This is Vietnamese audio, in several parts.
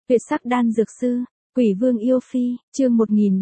Tuyệt sắc đan dược sư, Quỷ Vương yêu phi, chương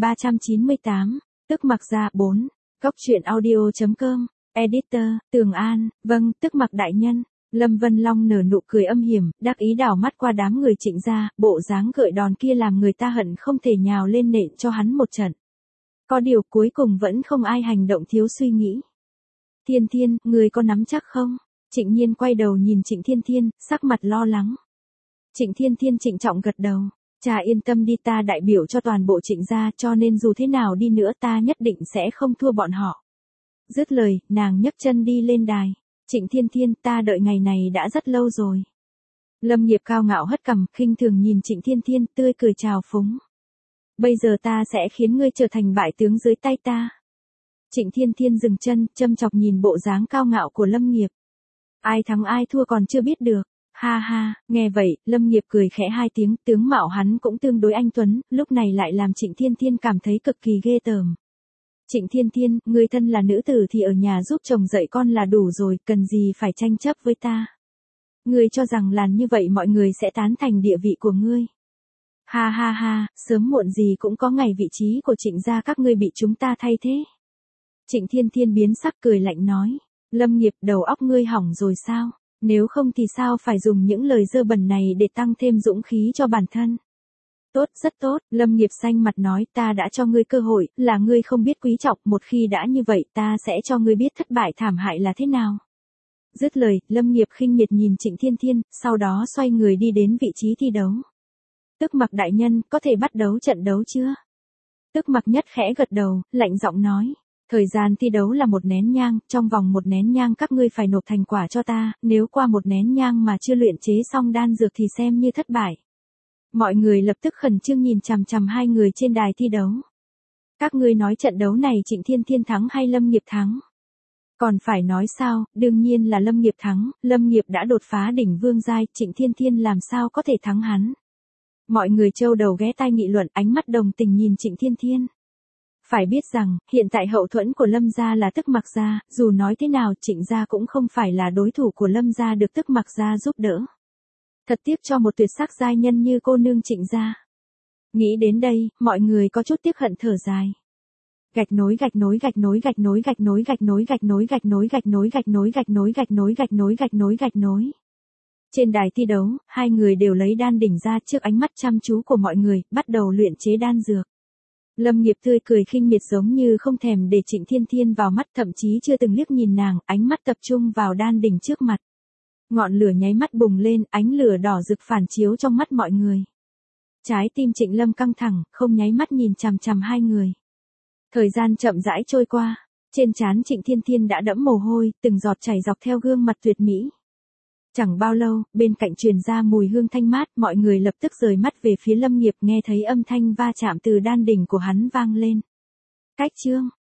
1398, tức mặc ra 4, góc truyện audio.com, editor, Tường An, vâng, tức mặc đại nhân. Lâm Vân Long nở nụ cười âm hiểm, đắc ý đảo mắt qua đám người Trịnh gia, bộ dáng gợi đòn kia làm người ta hận không thể nhào lên nện cho hắn một trận. Có điều cuối cùng vẫn không ai hành động thiếu suy nghĩ. Thiên Thiên, người có nắm chắc không? Trịnh Nhiên quay đầu nhìn Trịnh Thiên Thiên, sắc mặt lo lắng. Trịnh Thiên Thiên trịnh trọng gật đầu. Cha yên tâm đi, ta đại biểu cho toàn bộ Trịnh gia, cho nên dù thế nào đi nữa ta nhất định sẽ không thua bọn họ. Dứt lời, nàng nhấc chân đi lên đài. Trịnh Thiên Thiên, ta đợi ngày này đã rất lâu rồi. Lâm Nghiệp cao ngạo hất cằm, khinh thường nhìn Trịnh Thiên Thiên, tươi cười chào phúng. Bây giờ ta sẽ khiến ngươi trở thành bại tướng dưới tay ta. Trịnh Thiên Thiên dừng chân, châm chọc nhìn bộ dáng cao ngạo của Lâm Nghiệp. Ai thắng ai thua còn chưa biết được. Ha ha, nghe vậy, Lâm Nghiệp cười khẽ hai tiếng, tướng mạo hắn cũng tương đối anh tuấn, lúc này lại làm Trịnh Thiên Thiên cảm thấy cực kỳ ghê tởm. Trịnh Thiên Thiên, ngươi thân là nữ tử thì ở nhà giúp chồng dạy con là đủ rồi, cần gì phải tranh chấp với ta. Ngươi cho rằng làm như vậy mọi người sẽ tán thành địa vị của ngươi. Ha ha ha, sớm muộn gì cũng có ngày vị trí của Trịnh gia các ngươi bị chúng ta thay thế. Trịnh Thiên Thiên biến sắc cười lạnh nói, Lâm Nghiệp, đầu óc ngươi hỏng rồi sao, nếu không thì sao phải dùng những lời dơ bẩn này để tăng thêm dũng khí cho bản thân. Tốt, rất tốt, Lâm Nghiệp xanh mặt nói, ta đã cho ngươi cơ hội, là ngươi không biết quý trọng, một khi đã như vậy ta sẽ cho ngươi biết thất bại thảm hại là thế nào. Dứt lời, Lâm Nghiệp khinh miệt nhìn Trịnh Thiên Thiên, sau đó xoay người đi đến vị trí thi đấu. Tức mặc đại nhân, có thể bắt đầu trận đấu chưa? Tức mặc nhất khẽ gật đầu, lạnh giọng nói. Thời gian thi đấu là 1 nén nhang, trong vòng 1 nén nhang các ngươi phải nộp thành quả cho ta, nếu qua 1 nén nhang mà chưa luyện chế xong đan dược thì xem như thất bại. Mọi người lập tức khẩn trương nhìn chằm chằm hai người trên đài thi đấu. Các ngươi nói trận đấu này Trịnh Thiên Thiên thắng hay Lâm Nghiệp thắng? Còn phải nói sao, đương nhiên là Lâm Nghiệp thắng, Lâm Nghiệp đã đột phá đỉnh vương giai, Trịnh Thiên Thiên làm sao có thể thắng hắn. Mọi người trâu đầu ghé tai nghị luận, ánh mắt đồng tình nhìn Trịnh Thiên Thiên. Phải biết rằng, hiện tại hậu thuẫn của Lâm gia là Tức Mặc gia, dù nói thế nào Trịnh gia cũng không phải là đối thủ của Lâm gia được Tức Mặc gia giúp đỡ. Thật tiếc cho một tuyệt sắc giai nhân như cô nương Trịnh gia. Nghĩ đến đây, mọi người có chút tiếc hận thở dài. Gạch nối gạch nối gạch nối gạch nối gạch nối gạch nối gạch nối gạch nối gạch nối gạch nối gạch nối gạch nối gạch nối gạch nối gạch nối. Trên đài thi đấu, hai người đều lấy đan đỉnh ra trước ánh mắt chăm chú của mọi người, bắt đầu luyện chế đan dược. Lâm Nghiệp tươi cười khinh miệt giống như không thèm để Trịnh Thiên Thiên vào mắt, thậm chí chưa từng liếc nhìn nàng, ánh mắt tập trung vào đan đỉnh trước mặt. Ngọn lửa nháy mắt bùng lên, ánh lửa đỏ rực phản chiếu trong mắt mọi người. Trái tim Trịnh Lâm căng thẳng, không nháy mắt nhìn chằm chằm hai người. Thời gian chậm rãi trôi qua, trên trán Trịnh Thiên Thiên đã đẫm mồ hôi, từng giọt chảy dọc theo gương mặt tuyệt mỹ. Chẳng bao lâu, bên cạnh truyền ra mùi hương thanh mát, mọi người lập tức rời mắt về phía Lâm Nghiệp, nghe thấy âm thanh va chạm từ đan đỉnh của hắn vang lên. Cách chương